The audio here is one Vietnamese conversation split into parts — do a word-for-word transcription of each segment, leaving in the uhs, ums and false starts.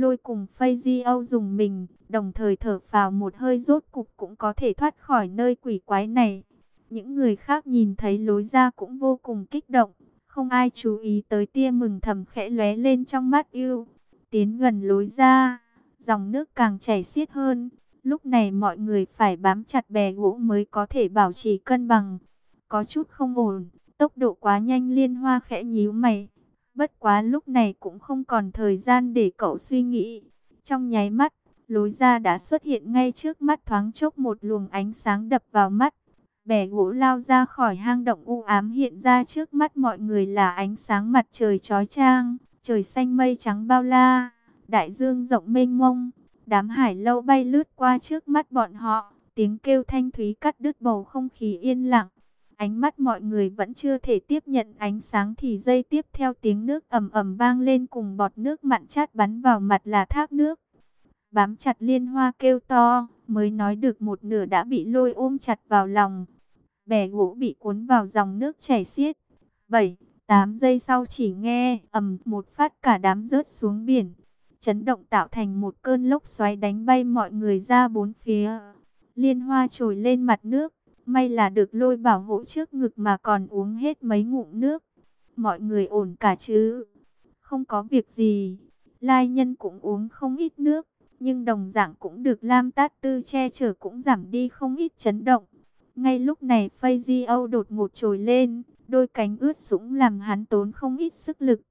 Lôi cùng Phây Di Âu dùng mình, đồng thời thở phào một hơi, rốt cục cũng có thể thoát khỏi nơi quỷ quái này. Những người khác nhìn thấy lối ra cũng vô cùng kích động, không ai chú ý tới tia mừng thầm khẽ lóe lên trong mắt yêu. Tiến gần lối ra, dòng nước càng chảy xiết hơn. Lúc này mọi người phải bám chặt bè gỗ mới có thể bảo trì cân bằng. Có chút không ổn, tốc độ quá nhanh. Liên Hoa khẽ nhíu mày. Bất quá lúc này cũng không còn thời gian để cậu suy nghĩ. Trong nháy mắt, lối ra đã xuất hiện ngay trước mắt, thoáng chốc một luồng ánh sáng đập vào mắt. Bè gỗ lao ra khỏi hang động u ám, hiện ra trước mắt mọi người là ánh sáng mặt trời chói chang, trời xanh mây trắng bao la, đại dương rộng mênh mông. Đám hải lâu bay lướt qua trước mắt bọn họ, tiếng kêu thanh thúy cắt đứt bầu không khí yên lặng. Ánh mắt mọi người vẫn chưa thể tiếp nhận ánh sáng thì giây tiếp theo tiếng nước ầm ầm vang lên, cùng bọt nước mặn chát bắn vào mặt là thác nước. Bám chặt, Liên Hoa kêu to, mới nói được một nửa đã bị Lôi ôm chặt vào lòng. Bè gỗ bị cuốn vào dòng nước chảy xiết. bảy, tám giây sau chỉ nghe ầm một phát, cả đám rớt xuống biển. Chấn động tạo thành một cơn lốc xoáy đánh bay mọi người ra bốn phía. Liên Hoa trồi lên mặt nước, may là được Lôi bảo hộ trước ngực mà còn uống hết mấy ngụm nước. Mọi người ổn cả chứ? Không có việc gì. Lai Nhân cũng uống không ít nước, nhưng đồng dạng cũng được Lam Tát Tư che chở, cũng giảm đi không ít chấn động. Ngay lúc này Phây Di Âu đột ngột trồi lên, đôi cánh ướt sũng làm hắn tốn không ít sức lực.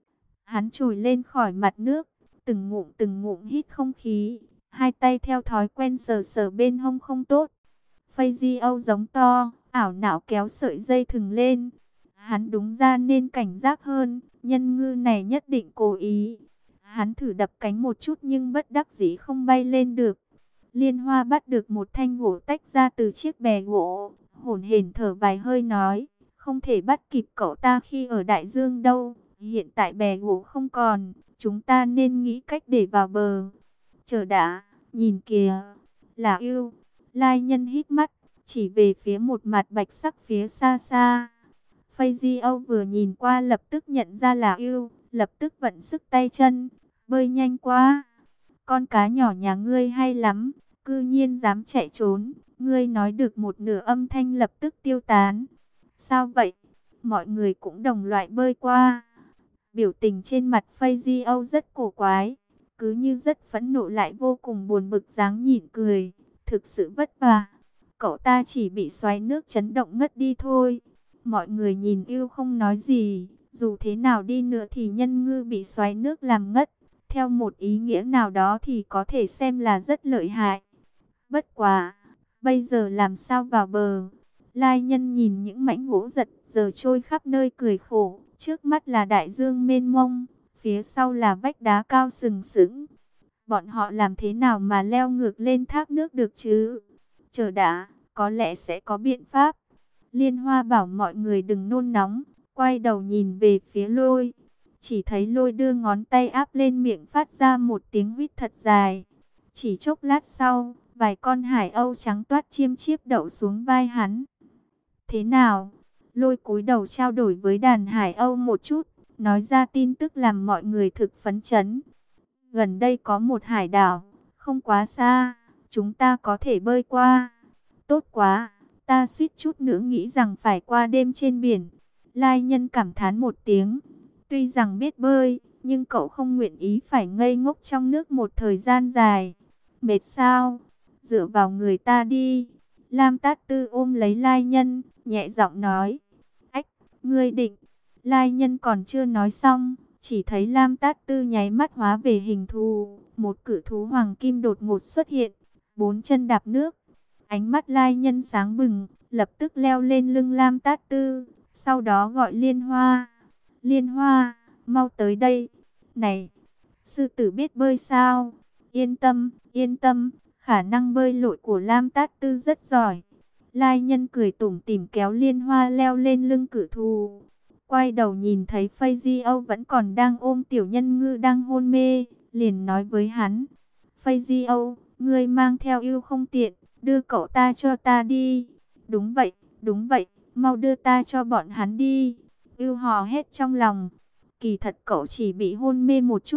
Hắn trồi lên khỏi mặt nước, từng ngụm từng ngụm hít không khí, hai tay theo thói quen sờ sờ bên hông không tốt. Phây Di Âu giống to, ảo não kéo sợi dây thừng lên. Hắn đúng ra nên cảnh giác hơn, nhân ngư này nhất định cố ý. Hắn thử đập cánh một chút nhưng bất đắc dĩ không bay lên được. Liên Hoa bắt được một thanh gỗ tách ra từ chiếc bè gỗ, hổn hển thở vài hơi nói, không thể bắt kịp cậu ta khi ở đại dương đâu. Hiện tại bè gỗ không còn, chúng ta nên nghĩ cách để vào bờ. Chờ đã, nhìn kìa, là yêu. Lai Nhân hít mắt, chỉ về phía một mặt bạch sắc phía xa xa. Phây Di Âu vừa nhìn qua lập tức nhận ra là yêu, lập tức vận sức tay chân, bơi nhanh quá. Con cá nhỏ nhà ngươi hay lắm, cư nhiên dám chạy trốn. Ngươi nói được một nửa, âm thanh lập tức tiêu tán. Sao vậy? Mọi người cũng đồng loại bơi qua. Biểu tình trên mặt Phây Di Âu rất cổ quái, cứ như rất phẫn nộ lại vô cùng buồn bực, dáng nhịn cười. Thực sự vất vả. Cậu ta chỉ bị xoáy nước chấn động ngất đi thôi. Mọi người nhìn yêu không nói gì. Dù thế nào đi nữa thì nhân ngư bị xoáy nước làm ngất, theo một ý nghĩa nào đó thì có thể xem là rất lợi hại. Bất quá, bây giờ làm sao vào bờ? Lai Nhân nhìn những mảnh gỗ giật giờ trôi khắp nơi cười khổ. Trước mắt là đại dương mênh mông, phía sau là vách đá cao sừng sững. Bọn họ làm thế nào mà leo ngược lên thác nước được chứ? Chờ đã, có lẽ sẽ có biện pháp. Liên Hoa bảo mọi người đừng nôn nóng, quay đầu nhìn về phía Lôi. Chỉ thấy Lôi đưa ngón tay áp lên miệng, phát ra một tiếng huýt thật dài. Chỉ chốc lát sau, vài con hải âu trắng toát chiêm chiếp đậu xuống vai hắn. Thế nào? Lôi cúi đầu trao đổi với đàn hải âu một chút, nói ra tin tức làm mọi người thực phấn chấn. Gần đây có một hải đảo, không quá xa, chúng ta có thể bơi qua. Tốt quá, ta suýt chút nữa nghĩ rằng phải qua đêm trên biển. Lai Nhân cảm thán một tiếng. Tuy rằng biết bơi, nhưng cậu không nguyện ý phải ngây ngốc trong nước một thời gian dài. Mệt sao? Dựa vào người ta đi. Lam Tát Tư ôm lấy Lai Nhân, nhẹ giọng nói. Ách, ngươi định. Lai Nhân còn chưa nói xong, chỉ thấy Lam Tát Tư nháy mắt hóa về hình thù. Một cự thú hoàng kim đột ngột xuất hiện, bốn chân đạp nước. Ánh mắt Lai Nhân sáng bừng, lập tức leo lên lưng Lam Tát Tư, sau đó gọi Liên Hoa. Liên Hoa, mau tới đây. Này, sư tử biết bơi sao? Yên tâm, yên tâm, khả năng bơi lội của Lam Tát Tư rất giỏi. Lai Nhân cười tủm tỉm kéo Liên Hoa leo lên lưng cự thú. Quay đầu nhìn thấy Phây Di Âu vẫn còn đang ôm tiểu nhân ngư đang hôn mê, liền nói với hắn. Phây Di Âu, ngươi mang theo yêu không tiện, đưa cậu ta cho ta đi. Đúng vậy, đúng vậy, mau đưa ta cho bọn hắn đi. Yêu hò hét trong lòng. Kỳ thật cậu chỉ bị hôn mê một chút,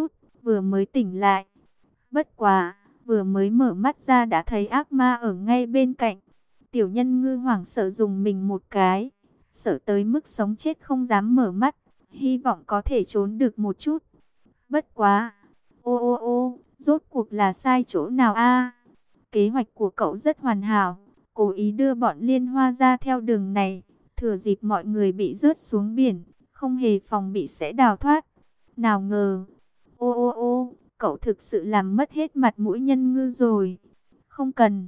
vừa mới tỉnh lại. Bất quá, vừa mới mở mắt ra đã thấy ác ma ở ngay bên cạnh. Tiểu nhân ngư hoảng sợ dùng mình một cái, sợ tới mức sống chết không dám mở mắt, hy vọng có thể trốn được một chút. Bất quá, ô ô ô, rốt cuộc là sai chỗ nào a? Kế hoạch của cậu rất hoàn hảo, cố ý đưa bọn Liên Hoa ra theo đường này, thừa dịp mọi người bị rớt xuống biển, không hề phòng bị sẽ đào thoát. Nào ngờ, ô ô ô, cậu thực sự làm mất hết mặt mũi nhân ngư rồi. Không cần.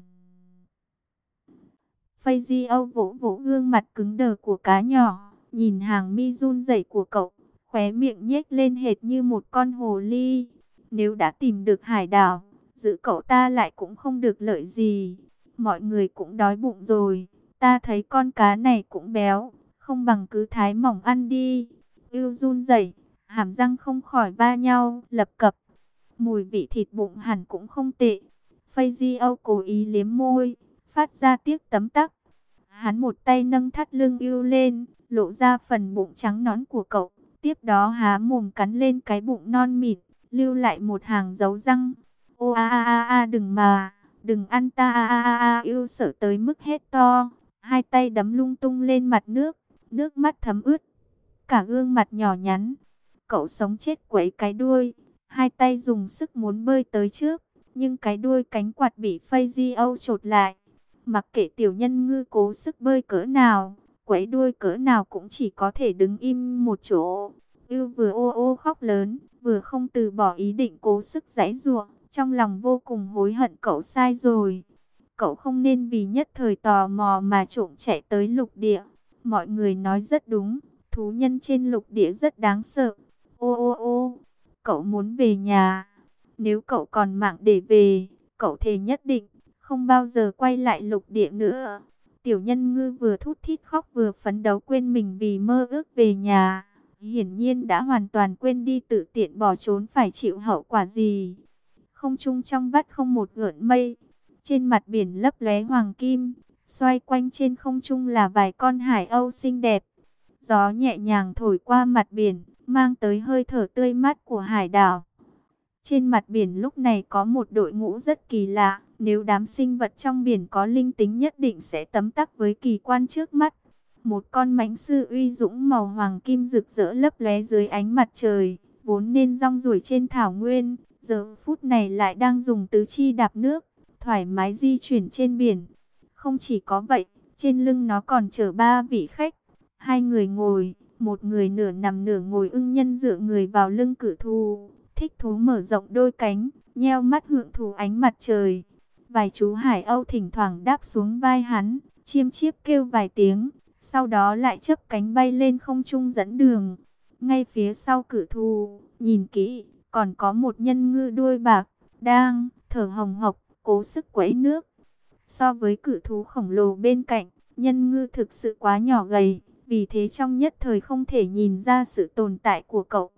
Fazio vỗ vỗ gương mặt cứng đờ của cá nhỏ, nhìn hàng mi run rẩy của cậu, khóe miệng nhếch lên hệt như một con hồ ly. Nếu đã tìm được hải đảo, giữ cậu ta lại cũng không được lợi gì. Mọi người cũng đói bụng rồi, ta thấy con cá này cũng béo, không bằng cứ thái mỏng ăn đi. Yêu run rẩy, hàm răng không khỏi va nhau, lập cập. Mùi vị thịt bụng hẳn cũng không tệ. Fazio cố ý liếm môi, phát ra tiếc tấm tắc. Hắn một tay nâng thắt lưng yêu lên, lộ ra phần bụng trắng nõn của cậu. Tiếp đó há mồm cắn lên cái bụng non mịn, lưu lại một hàng dấu răng. Ô a a a a, đừng mà, đừng ăn ta a a a a. Yêu sợ tới mức hét to, hai tay đấm lung tung lên mặt nước, nước mắt thấm ướt cả gương mặt nhỏ nhắn. Cậu sống chết quấy cái đuôi, hai tay dùng sức muốn bơi tới trước, nhưng cái đuôi cánh quạt bị Fazio chộp lại. Mặc kệ tiểu nhân ngư cố sức bơi cỡ nào, quấy đuôi cỡ nào cũng chỉ có thể đứng im một chỗ. Yêu vừa ô ô khóc lớn, vừa không từ bỏ ý định cố sức giãy giụa, trong lòng vô cùng hối hận cậu sai rồi. Cậu không nên vì nhất thời tò mò mà trộm chạy tới lục địa. Mọi người nói rất đúng, thú nhân trên lục địa rất đáng sợ. Ô ô ô, cậu muốn về nhà. Nếu cậu còn mạng để về, cậu thề nhất định không bao giờ quay lại lục địa nữa. Tiểu nhân ngư vừa thút thít khóc vừa phấn đấu quên mình vì mơ ước về nhà. Hiển nhiên đã hoàn toàn quên đi tự tiện bỏ trốn phải chịu hậu quả gì. Không trung trong vắt không một gợn mây. Trên mặt biển lấp lóe hoàng kim. Xoay quanh trên không trung là vài con hải âu xinh đẹp. Gió nhẹ nhàng thổi qua mặt biển, mang tới hơi thở tươi mát của hải đảo. Trên mặt biển lúc này có một đội ngũ rất kỳ lạ. Nếu đám sinh vật trong biển có linh tính nhất định sẽ tấm tắc với kỳ quan trước mắt. Một con mãnh sư uy dũng màu hoàng kim rực rỡ lấp lóe dưới ánh mặt trời, vốn nên rong ruổi trên thảo nguyên, giờ phút này lại đang dùng tứ chi đạp nước, thoải mái di chuyển trên biển. Không chỉ có vậy, trên lưng nó còn chở ba vị khách, hai người ngồi, một người nửa nằm nửa ngồi. Ưng nhân dựa người vào lưng cự thú, thích thú mở rộng đôi cánh, nheo mắt hưởng thụ ánh mặt trời. Vài chú hải âu thỉnh thoảng đáp xuống vai hắn, chiêm chiếp kêu vài tiếng, sau đó lại chớp cánh bay lên không trung dẫn đường. Ngay phía sau cự thú, nhìn kỹ, còn có một nhân ngư đuôi bạc, đang thở hồng hộc, cố sức quẫy nước. So với cự thú khổng lồ bên cạnh, nhân ngư thực sự quá nhỏ gầy, vì thế trong nhất thời không thể nhìn ra sự tồn tại của cậu.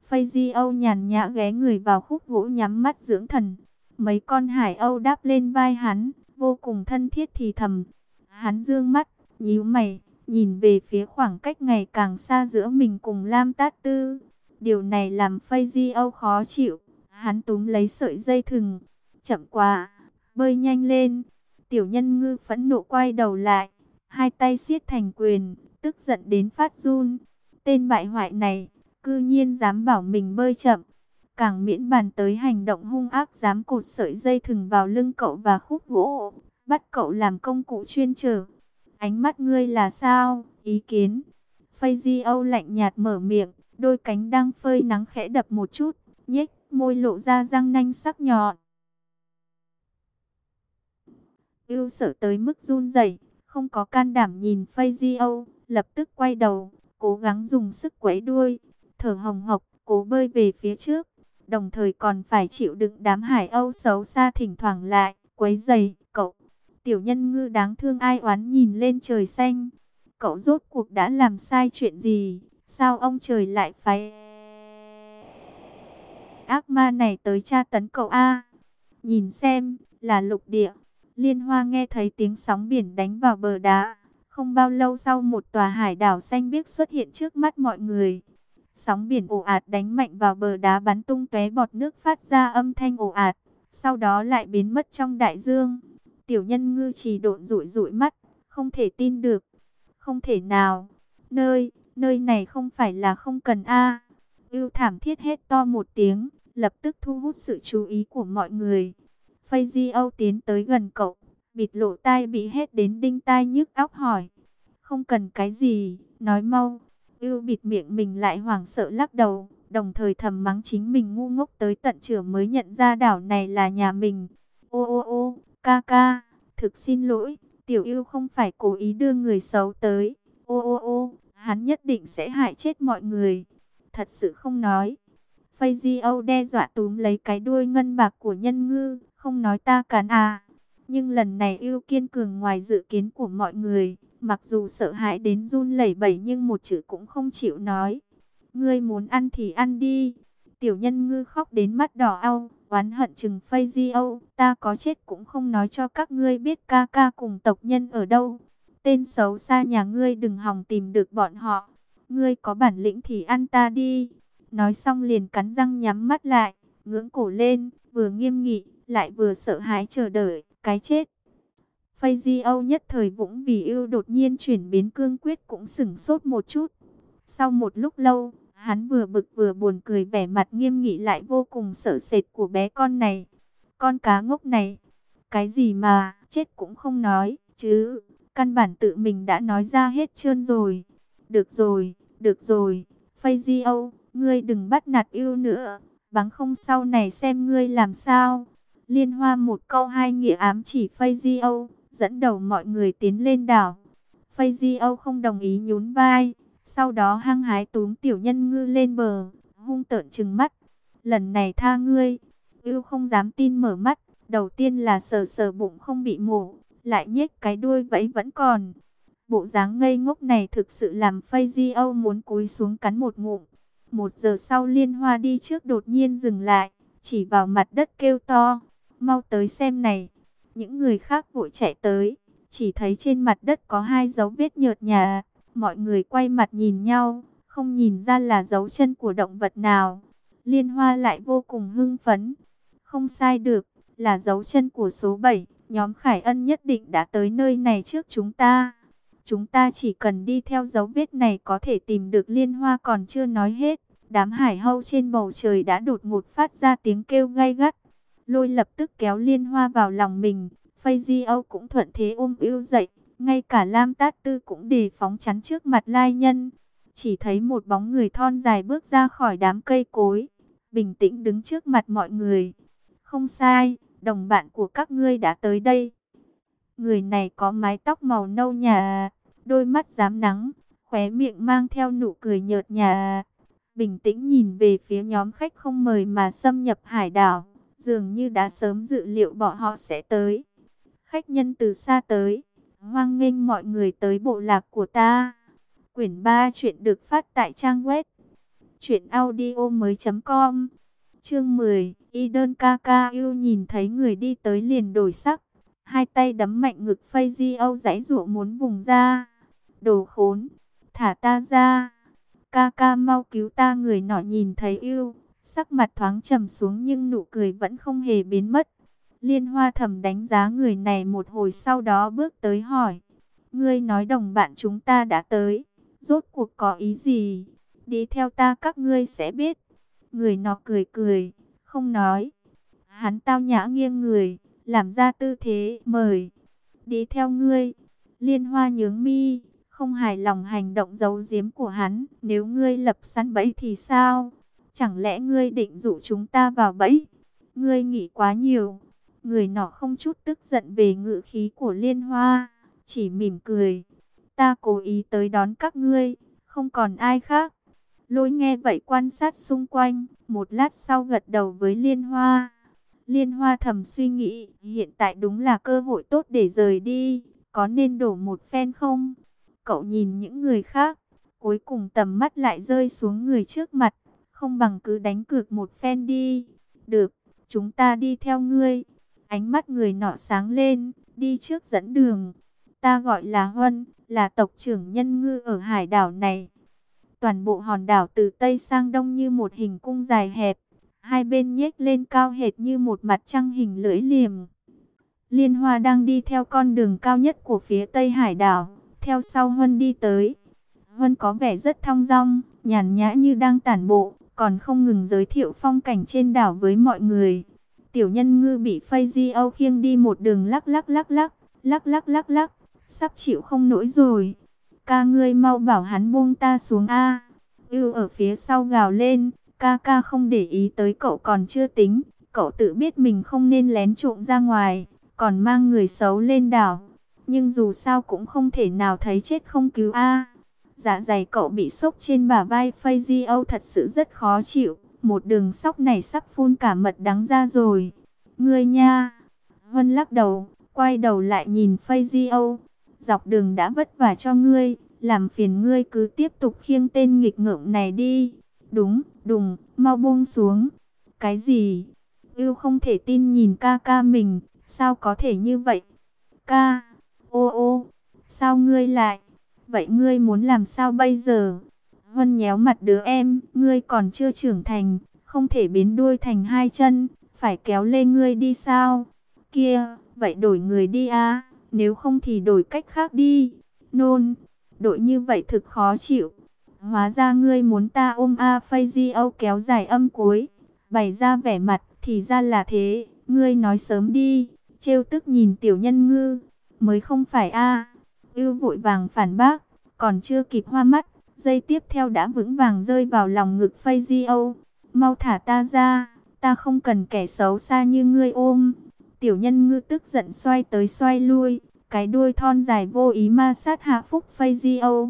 Fazio nhàn nhã ghé người vào khúc gỗ nhắm mắt dưỡng thần. Mấy con hải âu đáp lên vai hắn, vô cùng thân thiết thì thầm. Hắn dương mắt, nhíu mày, nhìn về phía khoảng cách ngày càng xa giữa mình cùng Lam Tát Tư. Điều này làm Fazio khó chịu. Hắn túm lấy sợi dây thừng. Chậm quá, bơi nhanh lên. Tiểu nhân ngư phẫn nộ quay đầu lại, hai tay siết thành quyền, tức giận đến phát run. Tên bại hoại này, cư nhiên dám bảo mình bơi chậm. Càng miễn bàn tới hành động hung ác dám cột sợi dây thừng vào lưng cậu và khúc gỗ, bắt cậu làm công cụ chuyên chở. Ánh mắt ngươi là sao? Ý kiến? Fazio lạnh nhạt mở miệng, đôi cánh đang phơi nắng khẽ đập một chút, nhếch môi lộ ra răng nanh sắc nhọn. Yêu sợ tới mức run rẩy, không có can đảm nhìn Fazio, lập tức quay đầu, cố gắng dùng sức quẫy đuôi, thở hồng hộc, cố bơi về phía trước. Đồng thời còn phải chịu đựng đám hải âu xấu xa thỉnh thoảng lại quấy rầy cậu. Tiểu nhân ngư đáng thương ai oán nhìn lên trời xanh. Cậu rốt cuộc đã làm sai chuyện gì? Sao ông trời lại phái ác ma này tới tra tấn cậu a? Nhìn xem, là lục địa. Liên Hoa nghe thấy tiếng sóng biển đánh vào bờ đá. Không bao lâu sau một tòa hải đảo xanh biếc xuất hiện trước mắt mọi người. Sóng biển ồ ạt đánh mạnh vào bờ đá, bắn tung tóe bọt nước phát ra âm thanh ồ ạt, sau đó lại biến mất trong đại dương. Tiểu Nhân Ngư trì độn dụi dụi mắt, không thể tin được. Không thể nào, nơi, nơi này không phải là không cần a. Ưu thảm thiết hét to một tiếng, lập tức thu hút sự chú ý của mọi người. Phây Di Âu tiến tới gần cậu, bịt lỗ tai bị hét đến đinh tai nhức óc hỏi. Không cần cái gì, nói mau. Ưu bịt miệng mình lại hoảng sợ lắc đầu, đồng thời thầm mắng chính mình ngu ngốc tới tận trưa mới nhận ra đảo này là nhà mình. Ô ô ô, ca ca, thực xin lỗi, Tiểu Ưu không phải cố ý đưa người xấu tới. Ô ô ô, hắn nhất định sẽ hại chết mọi người. Thật sự không nói. Phây Di Âu đe dọa túm lấy cái đuôi ngân bạc của Nhân Ngư, không nói ta cắn à. Nhưng lần này Ưu kiên cường ngoài dự kiến của mọi người, mặc dù sợ hãi đến run lẩy bẩy nhưng một chữ cũng không chịu nói. Ngươi muốn ăn thì ăn đi. Tiểu Nhân Ngư khóc đến mắt đỏ au, oán hận chừng Phây Di Âu, ta có chết cũng không nói cho các ngươi biết ca ca cùng tộc nhân ở đâu. Tên xấu xa nhà ngươi đừng hòng tìm được bọn họ. Ngươi có bản lĩnh thì ăn ta đi. Nói xong liền cắn răng nhắm mắt lại, ngưỡng cổ lên, vừa nghiêm nghị, lại vừa sợ hãi chờ đợi cái chết. Phây Di Âu nhất thời Vũng Vì Ưu đột nhiên chuyển biến cương quyết cũng sửng sốt một chút. Sau một lúc lâu, hắn vừa bực vừa buồn cười, vẻ mặt nghiêm nghị lại vô cùng sợ sệt của bé con này. Con cá ngốc này, cái gì mà chết cũng không nói chứ, căn bản tự mình đã nói ra hết trơn rồi. Được rồi, được rồi, Phây Di Âu, ngươi đừng bắt nạt Ưu nữa, bằng không sau này xem ngươi làm sao. Liên Hoa một câu hai nghĩa ám chỉ Phây Di Âu, dẫn đầu mọi người tiến lên đảo. Phây Di Âu không đồng ý nhún vai, sau đó hăng hái túm Tiểu Nhân Ngư lên bờ, hung tợn trừng mắt. Lần này tha ngươi. Ưu không dám tin mở mắt, đầu tiên là sờ sờ bụng không bị mổ, lại nhếch cái đuôi vẫy vẫn còn. Bộ dáng ngây ngốc này thực sự làm Phây Di Âu muốn cúi xuống cắn một ngụm. Một giờ sau Liên Hoa đi trước đột nhiên dừng lại, chỉ vào mặt đất kêu to, mau tới xem này. Những người khác vội chạy tới, chỉ thấy trên mặt đất có hai dấu vết nhợt nhạt. Mọi người quay mặt nhìn nhau, không nhìn ra là dấu chân của động vật nào. Liên Hoa lại vô cùng hưng phấn. Không sai được, là dấu chân của số bảy, nhóm Khải Ân nhất định đã tới nơi này trước chúng ta. Chúng ta chỉ cần đi theo dấu vết này có thể tìm được. Liên Hoa còn chưa nói hết, đám hải hâu trên bầu trời đã đột ngột phát ra tiếng kêu gay gắt. Lôi lập tức kéo Liên Hoa vào lòng mình, Phây Di Âu cũng thuận thế ôm Ưu dậy, ngay cả Lam Tát Tư cũng đề phóng chắn trước mặt lai nhân. Chỉ thấy một bóng người thon dài bước ra khỏi đám cây cối, bình tĩnh đứng trước mặt mọi người. Không sai, đồng bạn của các ngươi đã tới đây. Người này có mái tóc màu nâu nhạt, đôi mắt rám nắng, khóe miệng mang theo nụ cười nhợt nhạt, bình tĩnh nhìn về phía nhóm khách không mời mà xâm nhập hải đảo, dường như đã sớm dự liệu bọn họ sẽ tới. Khách nhân từ xa tới, hoan nghênh mọi người tới bộ lạc của ta. Quyển ba chuyện được phát tại trang web truyện audio mới chấm com. Chương mười, Y đơn ca ca yêu nhìn thấy người đi tới liền đổi sắc, hai tay đấm mạnh ngực. Phây Di Âu giãy giụa muốn vùng ra. Đồ khốn, thả ta ra. Ca ca mau cứu ta. Người nọ nhìn thấy yêu, sắc mặt thoáng trầm xuống nhưng nụ cười vẫn không hề biến mất. Liên Hoa thầm đánh giá người này một hồi, sau đó bước tới hỏi. Ngươi nói đồng bạn chúng ta đã tới, rốt cuộc có ý gì? Đi theo ta các ngươi sẽ biết. Người nọ cười cười, không nói. Hắn tao nhã nghiêng người, làm ra tư thế mời. Đi theo ngươi. Liên Hoa nhướng mi, không hài lòng hành động giấu giếm của hắn. Nếu ngươi lập sẵn bẫy thì sao? Chẳng lẽ ngươi định dụ chúng ta vào bẫy? Ngươi nghĩ quá nhiều. Người nọ không chút tức giận về ngữ khí của Liên Hoa, chỉ mỉm cười. Ta cố ý tới đón các ngươi, không còn ai khác. Lôi nghe vậy quan sát xung quanh, một lát sau gật đầu với Liên Hoa. Liên Hoa thầm suy nghĩ, hiện tại đúng là cơ hội tốt để rời đi, có nên đổ một phen không? Cậu nhìn những người khác, cuối cùng tầm mắt lại rơi xuống người trước mặt, không bằng cứ đánh cược một phen đi. Được, chúng ta đi theo ngươi. Ánh mắt người nọ sáng lên, đi trước dẫn đường. Ta gọi là Huân, là tộc trưởng Nhân Ngư ở hải đảo này. Toàn bộ hòn đảo từ Tây sang Đông như một hình cung dài hẹp, hai bên nhếch lên cao hệt như một mặt trăng hình lưỡi liềm. Liên Hoa đang đi theo con đường cao nhất của phía Tây hải đảo, theo sau Huân đi tới. Huân có vẻ rất thong dong, nhàn nhã như đang tản bộ, còn không ngừng giới thiệu phong cảnh trên đảo với mọi người. Tiểu Nhân Ngư bị Phây Di Âu khiêng đi một đường lắc lắc lắc lắc, lắc lắc lắc lắc, sắp chịu không nổi rồi. Ca ngươi mau bảo hắn buông ta xuống a. Ưu ở phía sau gào lên, ca ca không để ý tới cậu còn chưa tính, cậu tự biết mình không nên lén trộm ra ngoài, còn mang người xấu lên đảo. Nhưng dù sao cũng không thể nào thấy chết không cứu a. Dạ dày cậu bị sốc trên bả vai Phây Di Âu thật sự rất khó chịu, một đường sóc này sắp phun cả mật đắng ra rồi. Ngươi nha. Huân lắc đầu, quay đầu lại nhìn Phây Di Âu. Dọc đường đã vất vả cho ngươi, làm phiền ngươi cứ tiếp tục khiêng tên nghịch ngợm này đi. Đúng, đùng, mau buông xuống. Cái gì? Ưu không thể tin nhìn ca ca mình, sao có thể như vậy? Ca, ô ô, sao ngươi lại? Vậy ngươi muốn làm sao bây giờ? Huân nhéo mặt đứa em, ngươi còn chưa trưởng thành, không thể biến đuôi thành hai chân, phải kéo lê ngươi đi sao? Kia, vậy đổi người đi à, nếu không thì đổi cách khác đi. Nôn, đội như vậy thực khó chịu. Hóa ra ngươi muốn ta ôm a. Phây Di Âu kéo dài âm cuối, bày ra vẻ mặt, thì ra là thế, ngươi nói sớm đi. Trêu tức nhìn Tiểu Nhân Ngư, mới không phải a. Ưu vội vàng phản bác, còn chưa kịp hoa mắt, giây tiếp theo đã vững vàng rơi vào lòng ngực Phây Di Âu. Mau thả ta ra, ta không cần kẻ xấu xa như ngươi ôm. Tiểu Nhân Ngư tức giận xoay tới xoay lui, cái đuôi thon dài vô ý ma sát hạ phúc Phây Di Âu.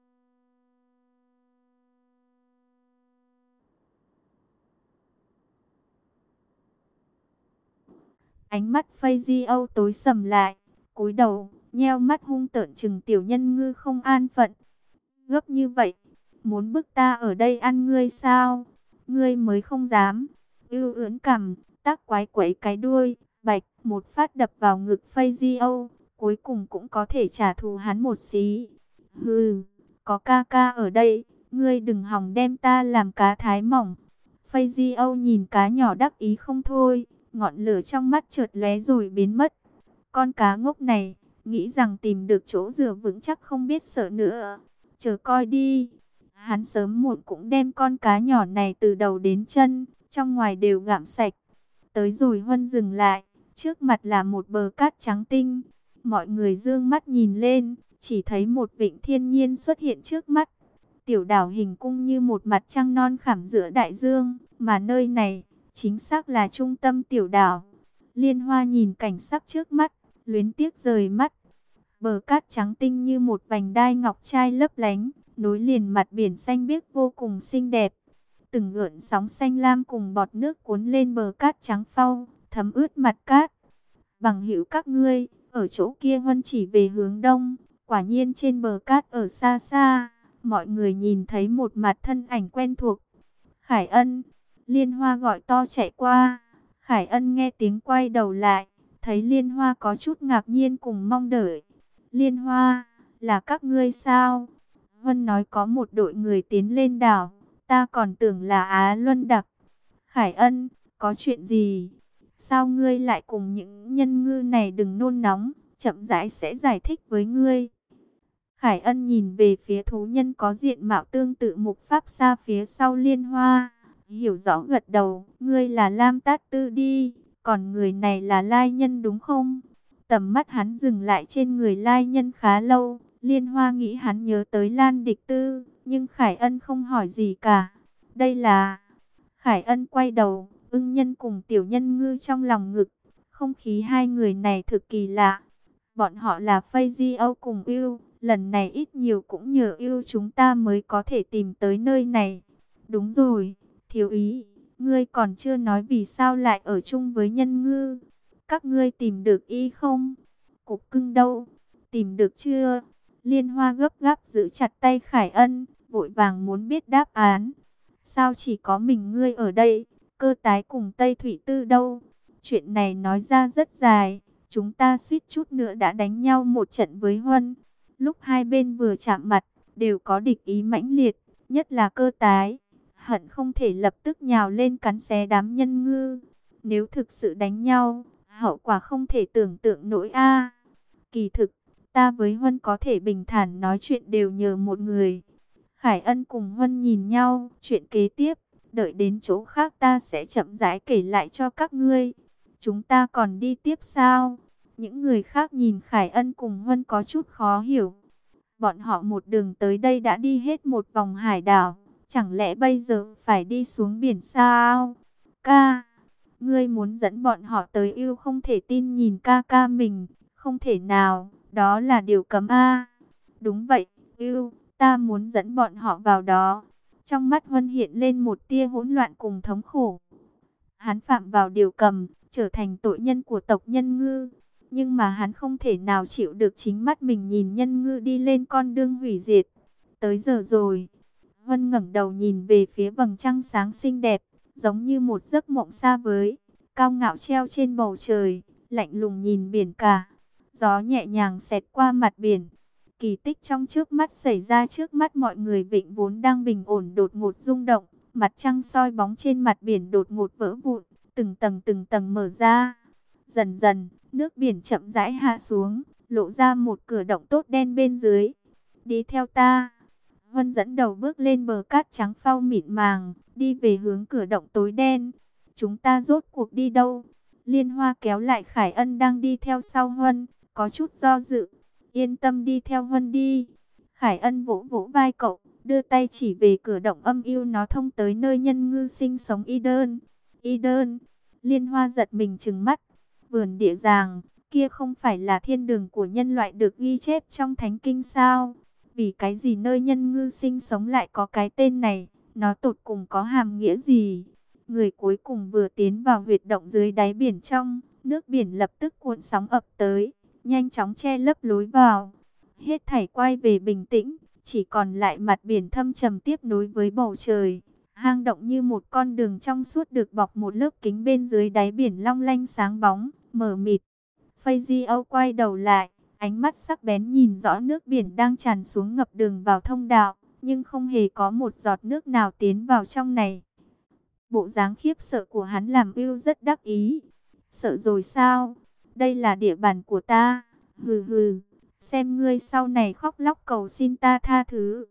Ánh mắt Phây Di Âu tối sầm lại, cúi đầu, nheo mắt hung tợn chừng Tiểu Nhân Ngư không an phận. Gấp như vậy, muốn bức ta ở đây ăn ngươi sao? Ngươi mới không dám. Ưu ưỡn cằm, tác quái quấy cái đuôi, bạch, một phát đập vào ngực Phây Di Âu, cuối cùng cũng có thể trả thù hắn một xí. Hừ, có ca ca ở đây, ngươi đừng hòng đem ta làm cá thái mỏng. Phây Di Âu nhìn cá nhỏ đắc ý không thôi, ngọn lửa trong mắt chợt lóe rồi biến mất. Con cá ngốc này, nghĩ rằng tìm được chỗ dựa vững chắc không biết sợ nữa. Chờ coi đi, hắn sớm muộn cũng đem con cá nhỏ này từ đầu đến chân, trong ngoài đều gặm sạch. Tới rồi Huân dừng lại, trước mặt là một bờ cát trắng tinh. Mọi người dương mắt nhìn lên, chỉ thấy một vịnh thiên nhiên xuất hiện trước mắt. Tiểu đảo hình cung như một mặt trăng non khảm giữa đại dương, mà nơi này, chính xác là trung tâm tiểu đảo. Liên Hoa nhìn cảnh sắc trước mắt, luyến tiếc rời mắt. Bờ cát trắng tinh như một vành đai ngọc trai lấp lánh, nối liền mặt biển xanh biếc vô cùng xinh đẹp. Từng gợn sóng xanh lam cùng bọt nước cuốn lên bờ cát trắng phau, thấm ướt mặt cát. Bằng hữu các ngươi, ở chỗ kia. Huân chỉ về hướng đông, quả nhiên trên bờ cát ở xa xa, mọi người nhìn thấy một mặt thân ảnh quen thuộc. Khải Ân, Liên Hoa gọi to chạy qua. Khải Ân nghe tiếng quay đầu lại, thấy Liên Hoa có chút ngạc nhiên cùng mong đợi. Liên Hoa, là các ngươi sao? Huân nói có một đội người tiến lên đảo, ta còn tưởng là Á Luân Đặc. Khải Ân, có chuyện gì? Sao ngươi lại cùng những nhân ngư này? Đừng nôn nóng, chậm rãi sẽ giải thích với ngươi. Khải Ân nhìn về phía thú nhân có diện mạo tương tự Mục Pháp Sa phía sau Liên Hoa, hiểu rõ gật đầu. Ngươi là Lam Tát Tư đi, còn người này là Lai Nhân đúng không? Tầm mắt hắn dừng lại trên người Lai Nhân khá lâu. Liên Hoa nghĩ hắn nhớ tới Lan Địch Tư, nhưng Khải Ân không hỏi gì cả. Đây là... Khải Ân quay đầu, Ưng Nhân cùng Tiểu Nhân Ngư trong lòng ngực. Không khí hai người này thực kỳ lạ. Bọn họ là Phây Di Âu cùng Ưu, lần này ít nhiều cũng nhờ Ưu chúng ta mới có thể tìm tới nơi này. Đúng rồi, thiếu ý, ngươi còn chưa nói vì sao lại ở chung với Nhân Ngư. Các ngươi tìm được y không? Cục cưng đâu? Tìm được chưa? Liên Hoa gấp gáp giữ chặt tay Khải Ân, vội vàng muốn biết đáp án. Sao chỉ có mình ngươi ở đây? Cơ Tái cùng Tây Thủy Tư đâu? Chuyện này nói ra rất dài, chúng ta suýt chút nữa đã đánh nhau một trận với Huân. Lúc hai bên vừa chạm mặt, đều có địch ý mãnh liệt, nhất là cơ tái, hận không thể lập tức nhào lên cắn xé đám nhân ngư. Nếu thực sự đánh nhau, hậu quả không thể tưởng tượng nổi a. Kỳ thực, ta với Huân có thể bình thản nói chuyện đều nhờ một người. Khải Ân cùng Huân nhìn nhau, chuyện kế tiếp, đợi đến chỗ khác ta sẽ chậm rãi kể lại cho các ngươi. Chúng ta còn đi tiếp sao? Những người khác nhìn Khải Ân cùng Huân có chút khó hiểu. Bọn họ một đường tới đây đã đi hết một vòng hải đảo, chẳng lẽ bây giờ phải đi xuống biển sao? Ca, ngươi muốn dẫn bọn họ tới yêu không thể tin nhìn ca ca mình, không thể nào, đó là điều cấm a. Đúng vậy, yêu, ta muốn dẫn bọn họ vào đó. Trong mắt Huân hiện lên một tia hỗn loạn cùng thống khổ. Hắn phạm vào điều cầm, trở thành tội nhân của tộc nhân ngư. Nhưng mà hắn không thể nào chịu được chính mắt mình nhìn nhân ngư đi lên con đường hủy diệt. Tới giờ rồi. Huân ngẩng đầu nhìn về phía vầng trăng sáng xinh đẹp, giống như một giấc mộng xa vời, cao ngạo treo trên bầu trời, lạnh lùng nhìn biển cả. Gió nhẹ nhàng xẹt qua mặt biển. Kỳ tích trong trước mắt xảy ra trước mắt mọi người, vịnh vốn đang bình ổn đột ngột rung động, mặt trăng soi bóng trên mặt biển đột ngột vỡ vụn, từng tầng từng tầng mở ra. Dần dần, nước biển chậm rãi hạ xuống, lộ ra một cửa động tốt đen bên dưới. Đi theo ta. Huân dẫn đầu bước lên bờ cát trắng phau mịn màng, đi về hướng cửa động tối đen. Chúng ta rốt cuộc đi đâu? Liên Hoa kéo lại Khải Ân đang đi theo sau Huân, có chút do dự. Yên tâm, đi theo Huân đi. Khải Ân vỗ vỗ vai cậu, đưa tay chỉ về cửa động âm u, nó thông tới nơi nhân ngư sinh sống. Y đơn, Y đơn. Liên Hoa giật mình trừng mắt. Vườn địa giàng, kia không phải là thiên đường của nhân loại được ghi chép trong thánh kinh sao? Vì cái gì nơi nhân ngư sinh sống lại có cái tên này? Nó tột cùng có hàm nghĩa gì? Người cuối cùng vừa tiến vào huyệt động dưới đáy biển trong, nước biển lập tức cuộn sóng ập tới, nhanh chóng che lấp lối vào. Hết thảy quay về bình tĩnh, chỉ còn lại mặt biển thâm trầm tiếp nối với bầu trời. Hang động như một con đường trong suốt được bọc một lớp kính, bên dưới đáy biển long lanh sáng bóng, mờ mịt. Fazio quay đầu lại, ánh mắt sắc bén nhìn rõ nước biển đang tràn xuống ngập đường vào thông đạo, nhưng không hề có một giọt nước nào tiến vào trong này. Bộ dáng khiếp sợ của hắn làm Will rất đắc ý. Sợ rồi sao? Đây là địa bàn của ta. Hừ hừ, xem ngươi sau này khóc lóc cầu xin ta tha thứ.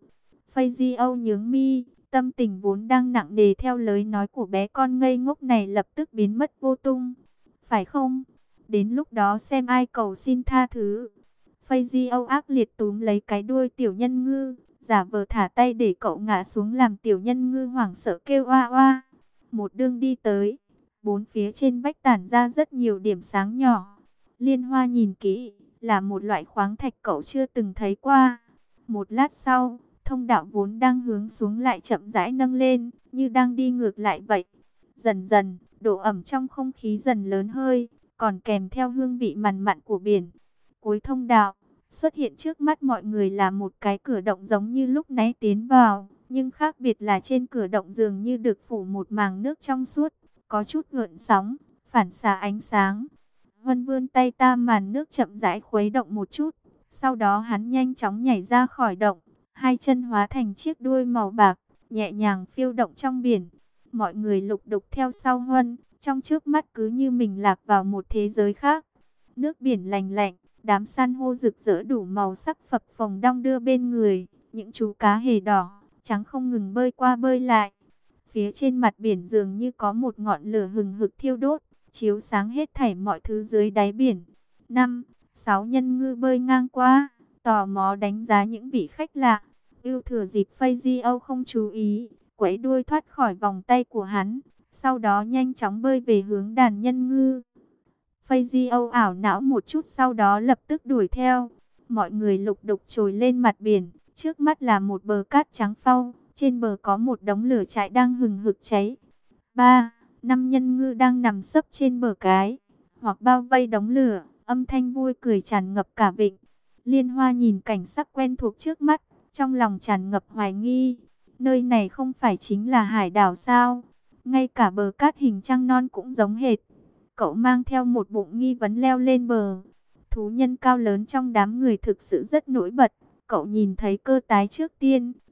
Fazio nhướng mi, tâm tình vốn đang nặng nề theo lời nói của bé con ngây ngốc này lập tức biến mất vô tung. Phải không? Đến lúc đó xem ai cầu xin tha thứ. Fazio ác liệt túm lấy cái đuôi tiểu nhân ngư, giả vờ thả tay để cậu ngã xuống, làm tiểu nhân ngư hoảng sợ kêu oa oa. Một đường đi tới, bốn phía trên vách tản ra rất nhiều điểm sáng nhỏ. Liên Hoa nhìn kỹ, là một loại khoáng thạch cậu chưa từng thấy qua. Một lát sau, thông đạo vốn đang hướng xuống lại chậm rãi nâng lên, như đang đi ngược lại vậy. Dần dần, độ ẩm trong không khí dần lớn hơi, còn kèm theo hương vị mặn mặn của biển. Cuối thông đạo, xuất hiện trước mắt mọi người là một cái cửa động giống như lúc nãy tiến vào, nhưng khác biệt là trên cửa động dường như được phủ một màng nước trong suốt, có chút gợn sóng, phản xạ ánh sáng. Huân vươn tay ta màn nước chậm rãi khuấy động một chút, sau đó hắn nhanh chóng nhảy ra khỏi động, hai chân hóa thành chiếc đuôi màu bạc, nhẹ nhàng phiêu động trong biển. Mọi người lục đục theo sau Huân, trong trước mắt cứ như mình lạc vào một thế giới khác. Nước biển lành lạnh, đám san hô rực rỡ đủ màu sắc phập phồng đong đưa bên người, những chú cá hề đỏ, trắng không ngừng bơi qua bơi lại. Phía trên mặt biển dường như có một ngọn lửa hừng hực thiêu đốt, chiếu sáng hết thảy mọi thứ dưới đáy biển. Năm, sáu nhân ngư bơi ngang qua, tò mò đánh giá những vị khách lạ. Ưu thừa dịp Fazio không chú ý, quẫy đuôi thoát khỏi vòng tay của hắn, sau đó nhanh chóng bơi về hướng đàn nhân ngư. Fazio ảo não một chút, sau đó lập tức đuổi theo. Mọi người lục đục trồi lên mặt biển, trước mắt là một bờ cát trắng phau, trên bờ có một đống lửa trại đang hừng hực cháy. Ba, năm nhân ngư đang nằm sấp trên bờ cái, hoặc bao vây đống lửa, âm thanh vui cười tràn ngập cả vịnh. Liên Hoa nhìn cảnh sắc quen thuộc trước mắt, trong lòng tràn ngập hoài nghi. Nơi này không phải chính là hải đảo sao? Ngay cả bờ cát hình trăng non cũng giống hệt. Cậu mang theo một bụng nghi vấn leo lên bờ. Thú nhân cao lớn trong đám người thực sự rất nổi bật. Cậu nhìn thấy Cơ Tái trước tiên,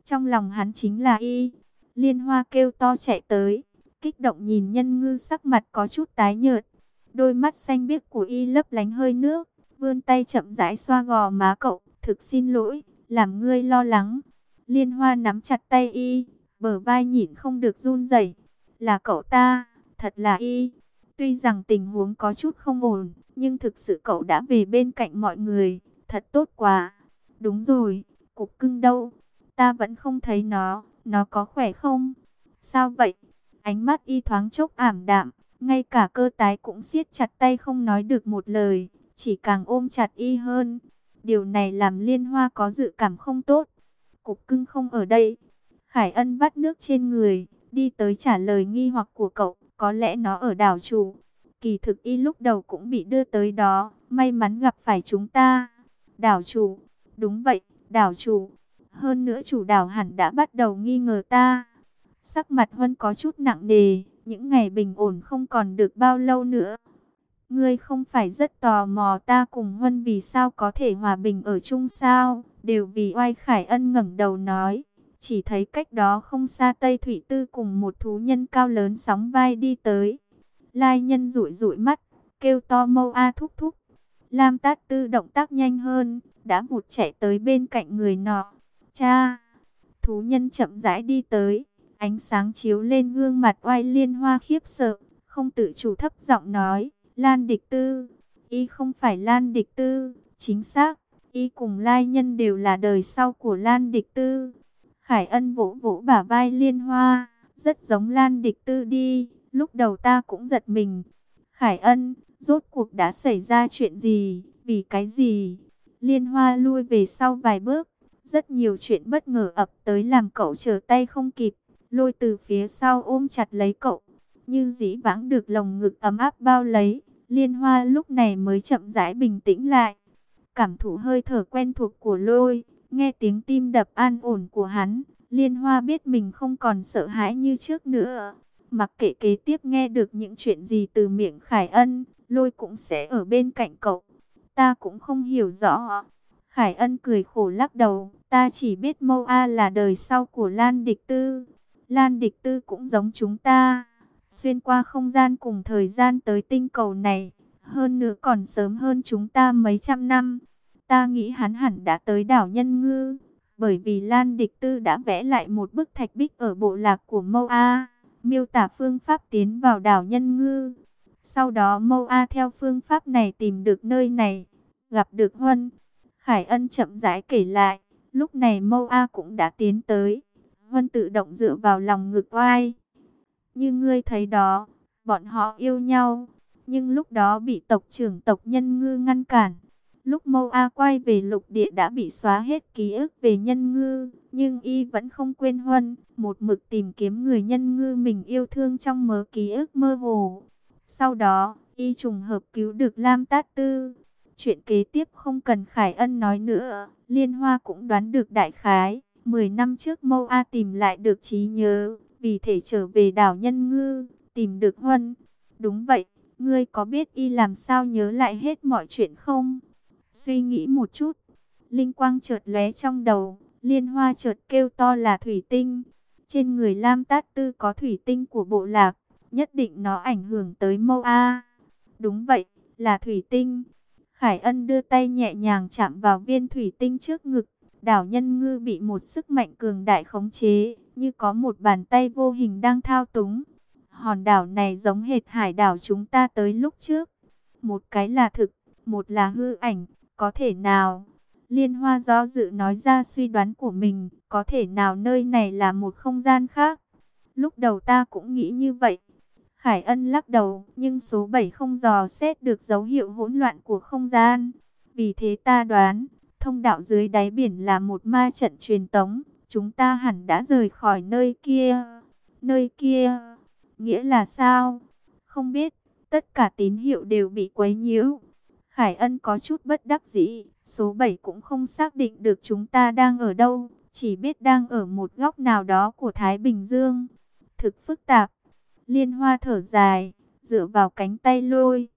trong lòng hắn chính là y. Liên Hoa kêu to chạy tới, kích động nhìn Nhân Ngư sắc mặt có chút tái nhợt. Đôi mắt xanh biếc của y lấp lánh hơi nước, vươn tay chậm rãi xoa gò má cậu. Thực xin lỗi, làm ngươi lo lắng. Liên Hoa nắm chặt tay y, bờ vai nhịn không được run rẩy. Là cậu ta, thật là y. Tuy rằng tình huống có chút không ổn, nhưng thực sự cậu đã về bên cạnh mọi người, thật tốt quá. Đúng rồi, cục cưng đâu? Ta vẫn không thấy nó, nó có khỏe không? Sao vậy? Ánh mắt y thoáng chốc ảm đạm, ngay cả cơ tái cũng siết chặt tay không nói được một lời, chỉ càng ôm chặt y hơn. Điều này làm Liên Hoa có dự cảm không tốt. Cục cưng không ở đây. Khải Ân vắt nước trên người, đi tới trả lời nghi hoặc của cậu. Có lẽ nó ở đảo chủ. Kỳ thực y lúc đầu cũng bị đưa tới đó, may mắn gặp phải chúng ta. Đảo chủ, đúng vậy, đảo chủ. Hơn nữa chủ đảo hẳn đã bắt đầu nghi ngờ ta. Sắc mặt Huân có chút nặng nề, những ngày bình ổn không còn được bao lâu nữa. Ngươi không phải rất tò mò ta cùng Huân vì sao có thể hòa bình ở chung sao? Đều vì oai. Khải Ân ngẩng đầu nói. Chỉ thấy cách đó không xa Tây Thủy Tư cùng một thú nhân cao lớn sóng vai đi tới. Lai Nhân dụi dụi mắt, kêu to Mâu A thúc thúc. Lam Tát Tư động tác nhanh hơn, đã vụt chạy tới bên cạnh người nọ. Cha! Thú nhân chậm rãi đi tới, ánh sáng chiếu lên gương mặt oai Liên Hoa khiếp sợ, không tự chủ thấp giọng nói. Lan Địch Tư, y không phải Lan Địch Tư, chính xác, y cùng Lai Nhân đều là đời sau của Lan Địch Tư. Khải Ân vỗ vỗ bả vai Liên Hoa, rất giống Lan Địch Tư đi, lúc đầu ta cũng giật mình. Khải Ân, rốt cuộc đã xảy ra chuyện gì, vì cái gì? Liên Hoa lui về sau vài bước, rất nhiều chuyện bất ngờ ập tới làm cậu trở tay không kịp, lôi từ phía sau ôm chặt lấy cậu, như dĩ vãng được lồng ngực ấm áp bao lấy. Liên Hoa lúc này mới chậm rãi bình tĩnh lại, cảm thụ hơi thở quen thuộc của Lôi, nghe tiếng tim đập an ổn của hắn, Liên Hoa biết mình không còn sợ hãi như trước nữa. Mặc kệ kế tiếp nghe được những chuyện gì từ miệng Khải Ân, Lôi cũng sẽ ở bên cạnh cậu. Ta cũng không hiểu rõ. Khải Ân cười khổ lắc đầu, ta chỉ biết Mâu A là đời sau của Lan Địch Tư. Lan Địch Tư cũng giống chúng ta, xuyên qua không gian cùng thời gian tới tinh cầu này, hơn nữa còn sớm hơn chúng ta mấy trăm năm. Ta nghĩ hắn hẳn đã tới đảo Nhân Ngư, bởi vì Lan Địch Tư đã vẽ lại một bức thạch bích ở bộ lạc của Mâu A, miêu tả phương pháp tiến vào đảo Nhân Ngư. Sau đó Mâu A theo phương pháp này tìm được nơi này, gặp được Huân. Khải Ân chậm rãi kể lại, lúc này Mâu A cũng đã tiến tới. Huân tự động dựa vào lòng ngực oai. Như ngươi thấy đó, bọn họ yêu nhau, nhưng lúc đó bị tộc trưởng tộc Nhân Ngư ngăn cản. Lúc Mâu A quay về lục địa đã bị xóa hết ký ức về Nhân Ngư, nhưng y vẫn không quên Huân, một mực tìm kiếm người Nhân Ngư mình yêu thương trong mớ ký ức mơ hồ. Sau đó, y trùng hợp cứu được Lam Tát Tư. Chuyện kế tiếp không cần Khải Ân nói nữa, Liên Hoa cũng đoán được đại khái. Mười năm trước Mâu A tìm lại được trí nhớ, vì thể trở về đảo Nhân Ngư, tìm được Huân. Đúng vậy, ngươi có biết y làm sao nhớ lại hết mọi chuyện không? Suy nghĩ một chút, linh quang chợt lóe trong đầu, Liên Hoa chợt kêu to là thủy tinh. Trên người Lam Tát Tư có thủy tinh của bộ lạc, nhất định nó ảnh hưởng tới Mâu A. Đúng vậy, là thủy tinh. Khải Ân đưa tay nhẹ nhàng chạm vào viên thủy tinh trước ngực. Đảo Nhân Ngư bị một sức mạnh cường đại khống chế, như có một bàn tay vô hình đang thao túng. Hòn đảo này giống hệt hải đảo chúng ta tới lúc trước. Một cái là thực, một là hư ảnh, có thể nào? Liên Hoa do dự nói ra suy đoán của mình, có thể nào nơi này là một không gian khác? Lúc đầu ta cũng nghĩ như vậy. Khải Ân lắc đầu, nhưng số bảy không dò xét được dấu hiệu hỗn loạn của không gian. Vì thế ta đoán, thông đạo dưới đáy biển là một ma trận truyền tống, chúng ta hẳn đã rời khỏi nơi kia. Nơi kia, nghĩa là sao? Không biết, tất cả tín hiệu đều bị quấy nhiễu. Khải Ân có chút bất đắc dĩ, số bảy cũng không xác định được chúng ta đang ở đâu, chỉ biết đang ở một góc nào đó của Thái Bình Dương. Thực phức tạp. Liên Hoa thở dài, dựa vào cánh tay Lôi.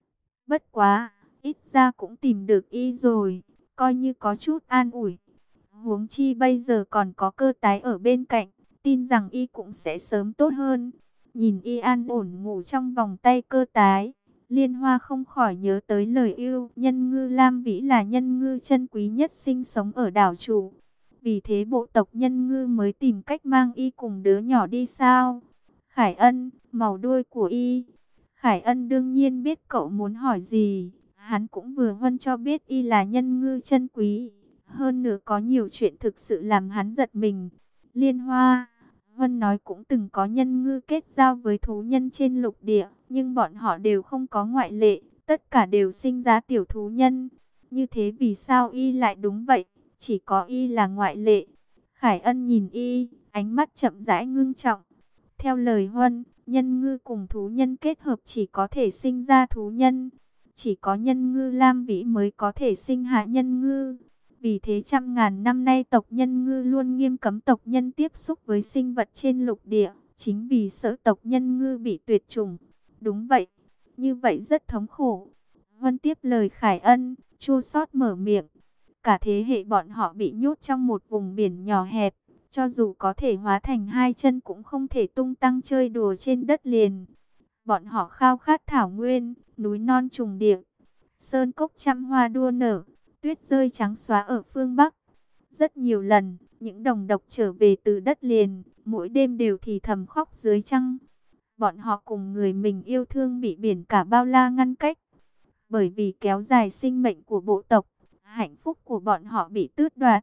Bất quá, ít ra cũng tìm được y rồi, coi như có chút an ủi. Huống chi bây giờ còn có cơ tái ở bên cạnh, tin rằng y cũng sẽ sớm tốt hơn. Nhìn y an ổn ngủ trong vòng tay cơ tái, Liên Hoa không khỏi nhớ tới lời yêu nhân ngư Lam Vĩ là nhân ngư chân quý nhất sinh sống ở đảo chủ. Vì thế bộ tộc nhân ngư mới tìm cách mang y cùng đứa nhỏ đi sao? Khải Ân, màu đuôi của y. Khải Ân đương nhiên biết cậu muốn hỏi gì. Hắn cũng vừa huân cho biết y là nhân ngư chân quý. Hơn nữa có nhiều chuyện thực sự làm hắn giật mình. Liên Hoa, Huân nói cũng từng có nhân ngư kết giao với thú nhân trên lục địa. Nhưng bọn họ đều không có ngoại lệ. Tất cả đều sinh ra tiểu thú nhân. Như thế vì sao y lại đúng vậy? Chỉ có y là ngoại lệ. Khải Ân nhìn y, ánh mắt chậm rãi ngưng trọng. Theo lời Huân, nhân ngư cùng thú nhân kết hợp chỉ có thể sinh ra thú nhân. Chỉ có nhân ngư Lam Vĩ mới có thể sinh hạ nhân ngư. Vì thế trăm ngàn năm nay tộc nhân ngư luôn nghiêm cấm tộc nhân tiếp xúc với sinh vật trên lục địa. Chính vì sợ tộc nhân ngư bị tuyệt chủng. Đúng vậy, như vậy rất thống khổ. Huân tiếp lời Khải Ân, chua xót mở miệng. Cả thế hệ bọn họ bị nhốt trong một vùng biển nhỏ hẹp. Cho dù có thể hóa thành hai chân cũng không thể tung tăng chơi đùa trên đất liền. Bọn họ khao khát thảo nguyên, núi non trùng điệp, sơn cốc trăm hoa đua nở, tuyết rơi trắng xóa ở phương Bắc. Rất nhiều lần, những đồng độc trở về từ đất liền, mỗi đêm đều thì thầm khóc dưới trăng. Bọn họ cùng người mình yêu thương bị biển cả bao la ngăn cách. Bởi vì kéo dài sinh mệnh của bộ tộc, hạnh phúc của bọn họ bị tước đoạt.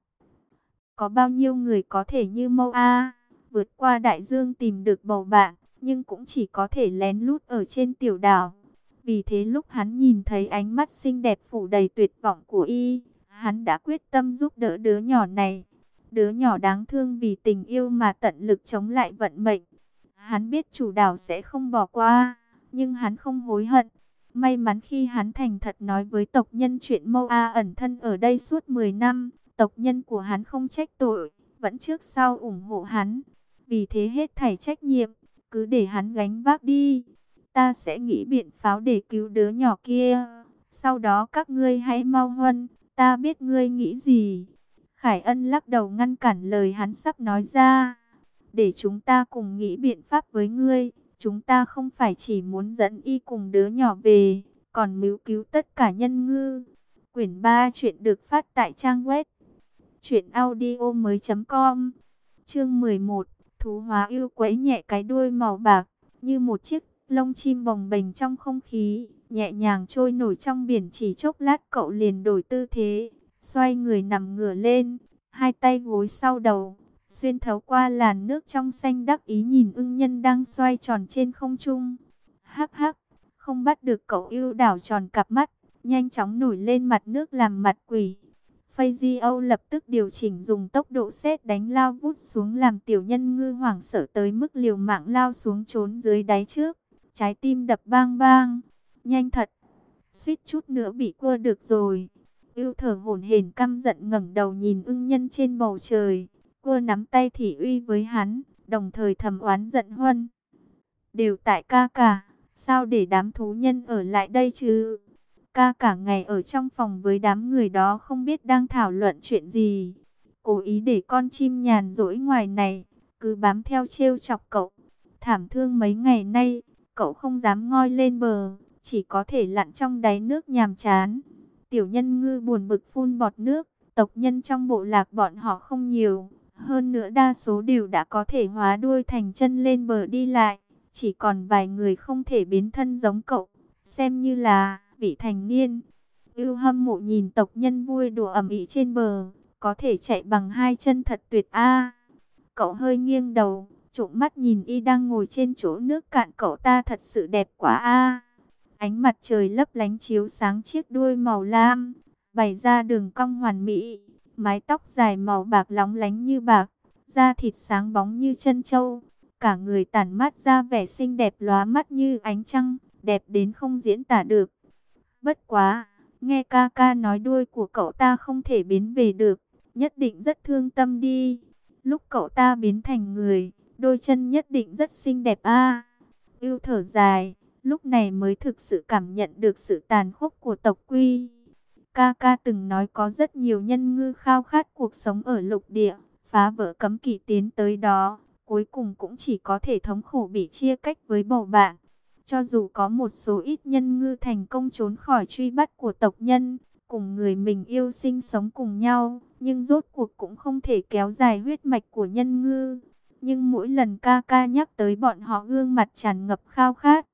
Có bao nhiêu người có thể như Mâu A, vượt qua đại dương tìm được bầu bạn, nhưng cũng chỉ có thể lén lút ở trên tiểu đảo. Vì thế lúc hắn nhìn thấy ánh mắt xinh đẹp phủ đầy tuyệt vọng của y, hắn đã quyết tâm giúp đỡ đứa nhỏ này. Đứa nhỏ đáng thương vì tình yêu mà tận lực chống lại vận mệnh. Hắn biết chủ đảo sẽ không bỏ qua, nhưng hắn không hối hận. May mắn khi hắn thành thật nói với tộc nhân chuyện Mâu A ẩn thân ở đây suốt mười năm, tộc nhân của hắn không trách tội, vẫn trước sau ủng hộ hắn. Vì thế hết thảy trách nhiệm, cứ để hắn gánh vác đi. Ta sẽ nghĩ biện pháp để cứu đứa nhỏ kia. Sau đó các ngươi hãy mau Huân, ta biết ngươi nghĩ gì. Khải Ân lắc đầu ngăn cản lời hắn sắp nói ra. Để chúng ta cùng nghĩ biện pháp với ngươi. Chúng ta không phải chỉ muốn dẫn y cùng đứa nhỏ về, còn mưu cứu tất cả nhân ngư. Quyển ba chuyện được phát tại trang web truyện audio mới chấm com. Chương mười một, thú hóa yêu quẫy nhẹ cái đuôi màu bạc, như một chiếc lông chim bồng bềnh trong không khí, nhẹ nhàng trôi nổi trong biển. Chỉ chốc lát cậu liền đổi tư thế, xoay người nằm ngửa lên, hai tay gối sau đầu, xuyên thấu qua làn nước trong xanh đắc ý nhìn ưng nhân đang xoay tròn trên không trung. Hắc hắc, không bắt được cậu yêu đảo tròn cặp mắt, nhanh chóng nổi lên mặt nước làm mặt quỷ. Phây Âu lập tức điều chỉnh dùng tốc độ sét đánh lao vút xuống, làm tiểu nhân ngư hoảng sợ tới mức liều mạng lao xuống trốn dưới đáy trước. Trái tim đập bang bang, nhanh thật, suýt chút nữa bị cua được rồi. Yêu thở hổn hển căm giận ngẩng đầu nhìn ưng nhân trên bầu trời. Cua nắm tay thị uy với hắn, đồng thời thầm oán giận Huân. Đều tại ca cả, sao để đám thú nhân ở lại đây chứ? Ca cả ngày ở trong phòng với đám người đó không biết đang thảo luận chuyện gì. Cố ý để con chim nhàn rỗi ngoài này, cứ bám theo trêu chọc cậu. Thảm thương mấy ngày nay, cậu không dám ngoi lên bờ, chỉ có thể lặn trong đáy nước nhàm chán. Tiểu nhân ngư buồn bực phun bọt nước, tộc nhân trong bộ lạc bọn họ không nhiều. Hơn nữa đa số đều đã có thể hóa đuôi thành chân lên bờ đi lại. Chỉ còn vài người không thể biến thân giống cậu, xem như là vị thành niên. Ưu hâm mộ nhìn tộc nhân vui đùa ầm ĩ trên bờ, có thể chạy bằng hai chân thật tuyệt a. Cậu hơi nghiêng đầu, trộm mắt nhìn y đang ngồi trên chỗ nước cạn. Cậu ta thật sự đẹp quá a. Ánh mặt trời lấp lánh chiếu sáng chiếc đuôi màu lam, bày ra đường cong hoàn mỹ. Mái tóc dài màu bạc lóng lánh như bạc, da thịt sáng bóng như chân trâu. Cả người tản mát ra vẻ xinh đẹp lóa mắt như ánh trăng, đẹp đến không diễn tả được. Bất quá, nghe ca ca nói đuôi của cậu ta không thể biến về được, nhất định rất thương tâm đi. Lúc cậu ta biến thành người, đôi chân nhất định rất xinh đẹp a. Ưu thở dài, lúc này mới thực sự cảm nhận được sự tàn khốc của tộc quy. Ca ca từng nói có rất nhiều nhân ngư khao khát cuộc sống ở lục địa, phá vỡ cấm kỵ tiến tới đó, cuối cùng cũng chỉ có thể thống khổ bị chia cách với bầu bạn. Cho dù có một số ít nhân ngư thành công trốn khỏi truy bắt của tộc nhân, cùng người mình yêu sinh sống cùng nhau, nhưng rốt cuộc cũng không thể kéo dài huyết mạch của nhân ngư. Nhưng mỗi lần ca ca nhắc tới bọn họ, gương mặt tràn ngập khao khát.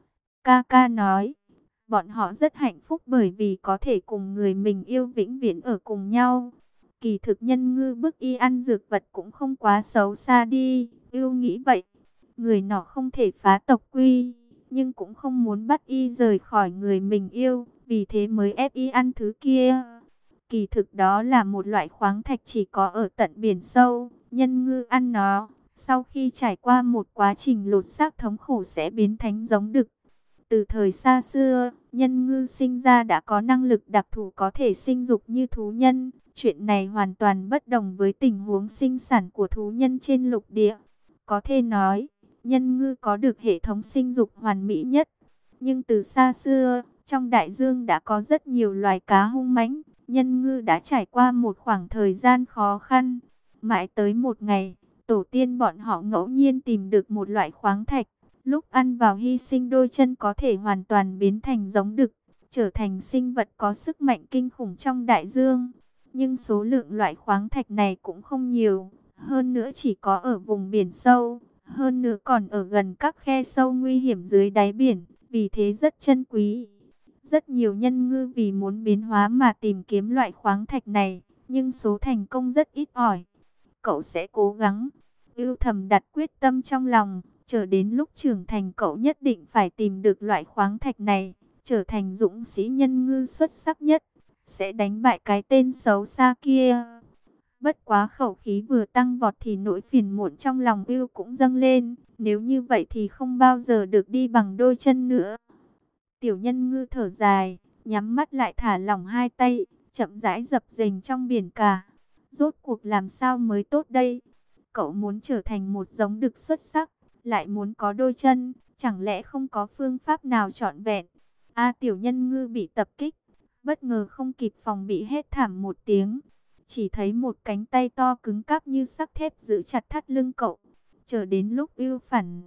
Ca ca nói, bọn họ rất hạnh phúc bởi vì có thể cùng người mình yêu vĩnh viễn ở cùng nhau. Kỳ thực nhân ngư bức y ăn dược vật cũng không quá xấu xa đi, yêu nghĩ vậy. Người nọ không thể phá tộc quy, nhưng cũng không muốn bắt y rời khỏi người mình yêu, vì thế mới ép y ăn thứ kia. Kỳ thực đó là một loại khoáng thạch chỉ có ở tận biển sâu, nhân ngư ăn nó, sau khi trải qua một quá trình lột xác thống khổ sẽ biến thành giống đực. Từ thời xa xưa, nhân ngư sinh ra đã có năng lực đặc thù có thể sinh dục như thú nhân. Chuyện này hoàn toàn bất đồng với tình huống sinh sản của thú nhân trên lục địa. Có thể nói, nhân ngư có được hệ thống sinh dục hoàn mỹ nhất. Nhưng từ xa xưa, trong đại dương đã có rất nhiều loài cá hung mãnh. Nhân ngư đã trải qua một khoảng thời gian khó khăn. Mãi tới một ngày, tổ tiên bọn họ ngẫu nhiên tìm được một loại khoáng thạch. Lúc ăn vào hy sinh đôi chân có thể hoàn toàn biến thành giống đực, trở thành sinh vật có sức mạnh kinh khủng trong đại dương. Nhưng số lượng loại khoáng thạch này cũng không nhiều, hơn nữa chỉ có ở vùng biển sâu, hơn nữa còn ở gần các khe sâu nguy hiểm dưới đáy biển, vì thế rất chân quý. Rất nhiều nhân ngư vì muốn biến hóa mà tìm kiếm loại khoáng thạch này, nhưng số thành công rất ít ỏi. Cậu sẽ cố gắng, ưu thầm đặt quyết tâm trong lòng. Chờ đến lúc trưởng thành cậu nhất định phải tìm được loại khoáng thạch này, trở thành dũng sĩ nhân ngư xuất sắc nhất, sẽ đánh bại cái tên xấu xa kia. Bất quá khẩu khí vừa tăng vọt thì nỗi phiền muộn trong lòng ưu cũng dâng lên, nếu như vậy thì không bao giờ được đi bằng đôi chân nữa. Tiểu nhân ngư thở dài, nhắm mắt lại thả lỏng hai tay, chậm rãi dập dềnh trong biển cả. Rốt cuộc làm sao mới tốt đây? Cậu muốn trở thành một giống đực xuất sắc, lại muốn có đôi chân, chẳng lẽ không có phương pháp nào trọn vẹn? A tiểu nhân ngư bị tập kích, bất ngờ không kịp phòng bị hét thảm một tiếng. Chỉ thấy một cánh tay to cứng cáp như sắt thép giữ chặt thắt lưng cậu. Chờ đến lúc ưu phản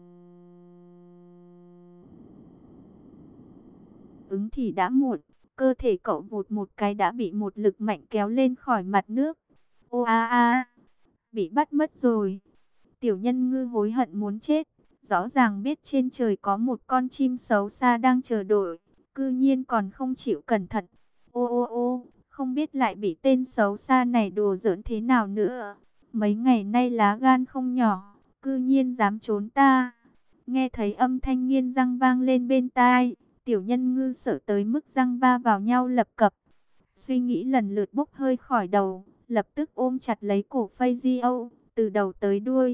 ứng thì đã muộn, cơ thể cậu vụt một cái đã bị một lực mạnh kéo lên khỏi mặt nước. Ô a a, bị bắt mất rồi. Tiểu nhân ngư hối hận muốn chết, rõ ràng biết trên trời có một con chim xấu xa đang chờ đợi, cư nhiên còn không chịu cẩn thận. Ô ô ô, không biết lại bị tên xấu xa này đùa giỡn thế nào nữa. Mấy ngày nay lá gan không nhỏ, cư nhiên dám trốn ta. Nghe thấy âm thanh nghiến răng vang lên bên tai, tiểu nhân ngư sợ tới mức răng va vào nhau lập cập. Suy nghĩ lần lượt bốc hơi khỏi đầu, lập tức ôm chặt lấy cổ Fazio, từ đầu tới đuôi.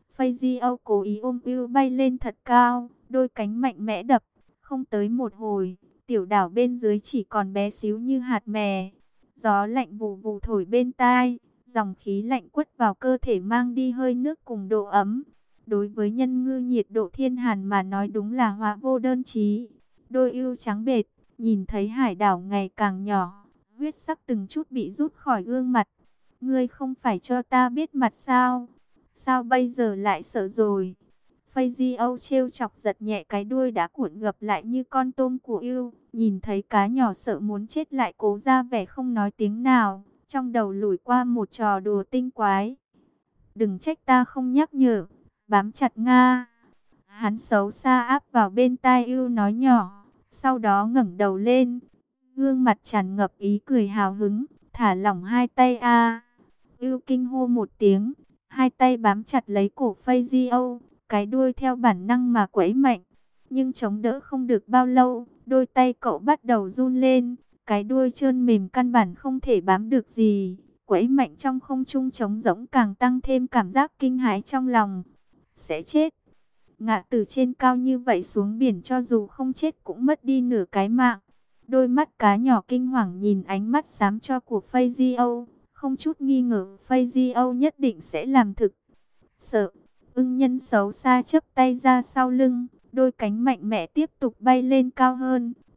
Fazio cố ý ôm ưu bay lên thật cao, đôi cánh mạnh mẽ đập. Không tới một hồi, tiểu đảo bên dưới chỉ còn bé xíu như hạt mè. Gió lạnh vù vù thổi bên tai, dòng khí lạnh quất vào cơ thể mang đi hơi nước cùng độ ấm. Đối với nhân ngư nhiệt độ thiên hàn mà nói đúng là hóa vô đơn chí. Đôi ưu trắng bệt, nhìn thấy hải đảo ngày càng nhỏ, huyết sắc từng chút bị rút khỏi gương mặt. Ngươi không phải cho ta biết mặt sao? Sao bây giờ lại sợ rồi? Fazio trêu chọc giật nhẹ cái đuôi đã cuộn gập lại như con tôm của ưu. Nhìn thấy cá nhỏ sợ muốn chết lại cố ra vẻ không nói tiếng nào. Trong đầu lủi qua một trò đùa tinh quái. Đừng trách ta không nhắc nhở. Bám chặt Nga. Hắn xấu xa áp vào bên tai ưu nói nhỏ. Sau đó ngẩng đầu lên. Gương mặt tràn ngập ý cười hào hứng. Thả lỏng hai tay a. Ưu kinh hô một tiếng. Hai tay bám chặt lấy cổ Fazio, cái đuôi theo bản năng mà quẫy mạnh. Nhưng chống đỡ không được bao lâu, đôi tay cậu bắt đầu run lên. Cái đuôi trơn mềm căn bản không thể bám được gì. Quẫy mạnh trong không trung trống rỗng càng tăng thêm cảm giác kinh hãi trong lòng. Sẽ chết. Ngã từ trên cao như vậy xuống biển cho dù không chết cũng mất đi nửa cái mạng. Đôi mắt cá nhỏ kinh hoàng nhìn ánh mắt xám cho của Fazio. Không chút nghi ngờ Fazio nhất định sẽ làm thực. Sợ, ưng nhân xấu xa chắp tay ra sau lưng, đôi cánh mạnh mẽ tiếp tục bay lên cao hơn.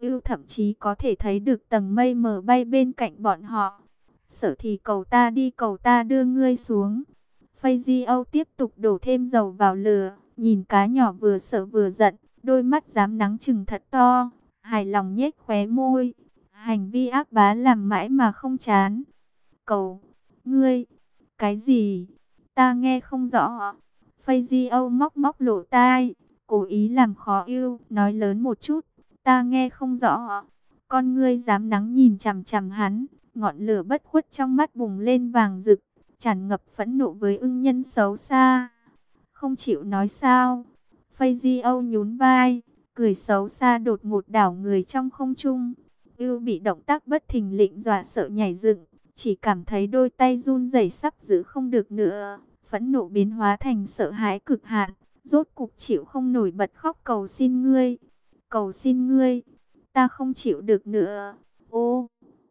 Ưu thậm chí có thể thấy được tầng mây mờ bay bên cạnh bọn họ. Sợ thì cầu ta đi, cầu ta đưa ngươi xuống. Phây Di Âu tiếp tục đổ thêm dầu vào lửa, nhìn cá nhỏ vừa sợ vừa giận, đôi mắt dám nắng chừng thật to, hài lòng nhếch khóe môi. Hành vi ác bá làm mãi mà không chán. Cầu, ngươi, cái gì? Ta nghe không rõ. Phây Di Âu móc móc lỗ tai, cố ý làm khó Ưu, nói lớn một chút. Ta nghe không rõ. Con ngươi dám nắng nhìn chằm chằm hắn, ngọn lửa bất khuất trong mắt bùng lên vàng rực, tràn ngập phẫn nộ với ưng nhân xấu xa. Không chịu nói sao? Phây Di Âu nhún vai, cười xấu xa đột ngột đảo người trong không trung. Ưu bị động tác bất thình lình dọa sợ nhảy dựng, chỉ cảm thấy đôi tay run rẩy sắp giữ không được nữa. Phẫn nộ biến hóa thành sợ hãi cực hạn, rốt cục chịu không nổi bật khóc cầu xin ngươi. Cầu xin ngươi, ta không chịu được nữa. Ô,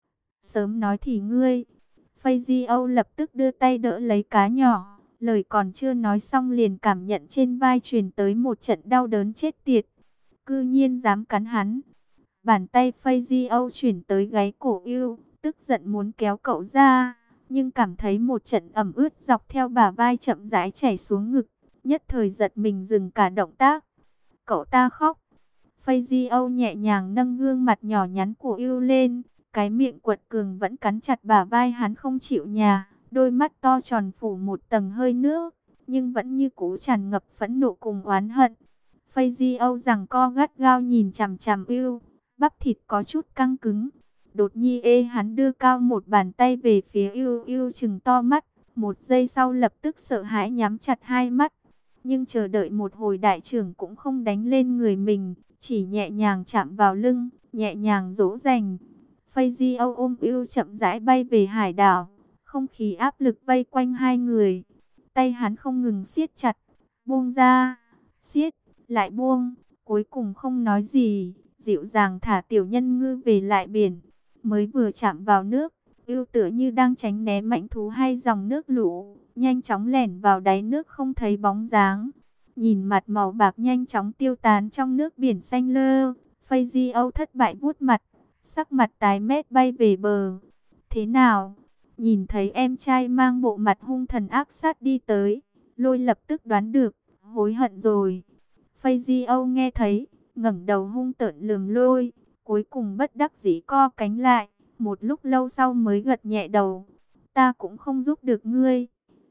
sớm nói thì ngươi. Phây Di Âu lập tức đưa tay đỡ lấy cá nhỏ. Lời còn chưa nói xong liền cảm nhận trên vai truyền tới một trận đau đớn chết tiệt. Cư nhiên dám cắn hắn. Bàn tay Phây Di Âu chuyển tới gáy cổ Ưu, tức giận muốn kéo cậu ra, nhưng cảm thấy một trận ẩm ướt dọc theo bả vai chậm rãi chảy xuống ngực, nhất thời giật mình dừng cả động tác. Cậu ta khóc. Phây Di Âu nhẹ nhàng nâng gương mặt nhỏ nhắn của Ưu lên, cái miệng quật cường vẫn cắn chặt bả vai hắn không chịu nhả, đôi mắt to tròn phủ một tầng hơi nước, nhưng vẫn như cũ tràn ngập phẫn nộ cùng oán hận. Phây Di Âu giằng co gắt gao nhìn chằm chằm Ưu, bắp thịt có chút căng cứng. Đột nhiên ê hắn đưa cao một bàn tay về phía Ưu, Ưu trừng to mắt, một giây sau lập tức sợ hãi nhắm chặt hai mắt. Nhưng chờ đợi một hồi đại trưởng cũng không đánh lên người mình, chỉ nhẹ nhàng chạm vào lưng, nhẹ nhàng dỗ dành. Phây Di Âu ôm Ưu chậm rãi bay về hải đảo, không khí áp lực vây quanh hai người. Tay hắn không ngừng siết chặt, buông ra, siết, lại buông, cuối cùng không nói gì, dịu dàng thả tiểu nhân ngư về lại biển. Mới vừa chạm vào nước, Ưu tựa như đang tránh né mãnh thú hay dòng nước lũ, nhanh chóng lẻn vào đáy nước không thấy bóng dáng. Nhìn mặt màu bạc nhanh chóng tiêu tán trong nước biển xanh lơ, Phây Di Âu thất bại vuốt mặt, sắc mặt tái mét bay về bờ. Thế nào? Nhìn thấy em trai mang bộ mặt hung thần ác sát đi tới, Lôi lập tức đoán được, hối hận rồi. Phây Di Âu nghe thấy, ngẩng đầu hung tợn lườm Lôi, cuối cùng bất đắc dĩ co cánh lại, một lúc lâu sau mới gật nhẹ đầu. Ta cũng không giúp được ngươi.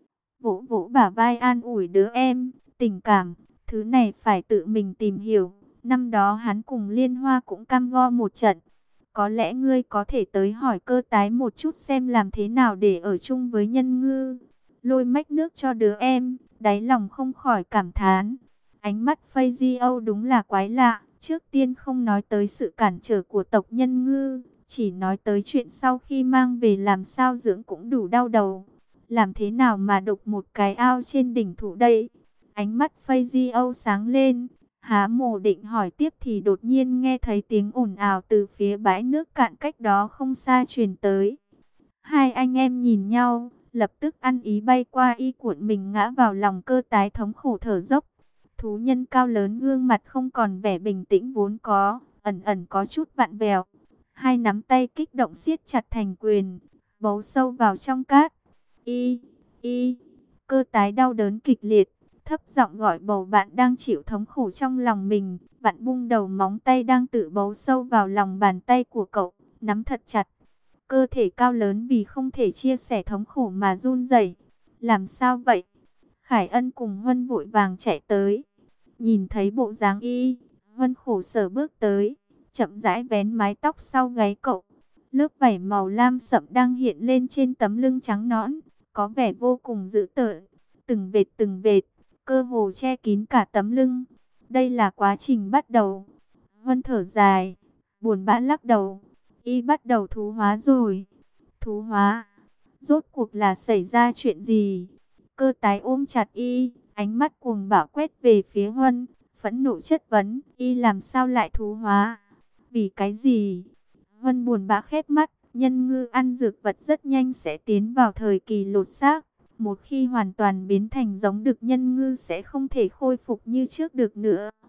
Vỗ vỗ bả vai an ủi đứa em, tình cảm, thứ này phải tự mình tìm hiểu. Năm đó hắn cùng Liên Hoa cũng cam go một trận. Có lẽ ngươi có thể tới hỏi Cơ Tái một chút xem làm thế nào để ở chung với Nhân Ngư. Lôi mách nước cho đứa em, đáy lòng không khỏi cảm thán. Ánh mắt Phây Di Âu đúng là quái lạ. Trước tiên không nói tới sự cản trở của tộc Nhân Ngư, chỉ nói tới chuyện sau khi mang về làm sao dưỡng cũng đủ đau đầu. Làm thế nào mà đục một cái ao trên đỉnh thụ đây? Ánh mắt Phây Di Âu sáng lên, há mồ định hỏi tiếp thì đột nhiên nghe thấy tiếng ồn ào từ phía bãi nước cạn cách đó không xa truyền tới. Hai anh em nhìn nhau, lập tức ăn ý bay qua y cuộn mình ngã vào lòng Cơ Tái thống khổ thở dốc. Thú nhân cao lớn gương mặt không còn vẻ bình tĩnh vốn có, ẩn ẩn có chút vặn vẹo. Hai nắm tay kích động siết chặt thành quyền, bấu sâu vào trong cát. Y, y, Cơ Tái đau đớn kịch liệt, thấp giọng gọi bầu bạn đang chịu thống khổ trong lòng mình. Vặn bung đầu móng tay đang tự bấu sâu vào lòng bàn tay của cậu, nắm thật chặt. Cơ thể cao lớn vì không thể chia sẻ thống khổ mà run rẩy. Làm sao vậy? Khải Ân cùng Huân vội vàng chạy tới. Nhìn thấy bộ dáng y, Huân khổ sở bước tới, chậm rãi vén mái tóc sau gáy cậu. Lớp vảy màu lam sậm đang hiện lên trên tấm lưng trắng nõn, có vẻ vô cùng dữ tợn. Từng vệt từng vệt, cơ hồ che kín cả tấm lưng. Đây là quá trình bắt đầu. Huân thở dài, buồn bã lắc đầu. Y bắt đầu thú hóa rồi. Thú hóa? Rốt cuộc là xảy ra chuyện gì? Cơ Tái ôm chặt y, ánh mắt cuồng bạo quét về phía Huân, phẫn nộ chất vấn, y làm sao lại thú hóa? Vì cái gì? Huân buồn bã khép mắt, Nhân Ngư ăn dược vật rất nhanh sẽ tiến vào thời kỳ lột xác. Một khi hoàn toàn biến thành giống đực, Nhân Ngư sẽ không thể khôi phục như trước được nữa.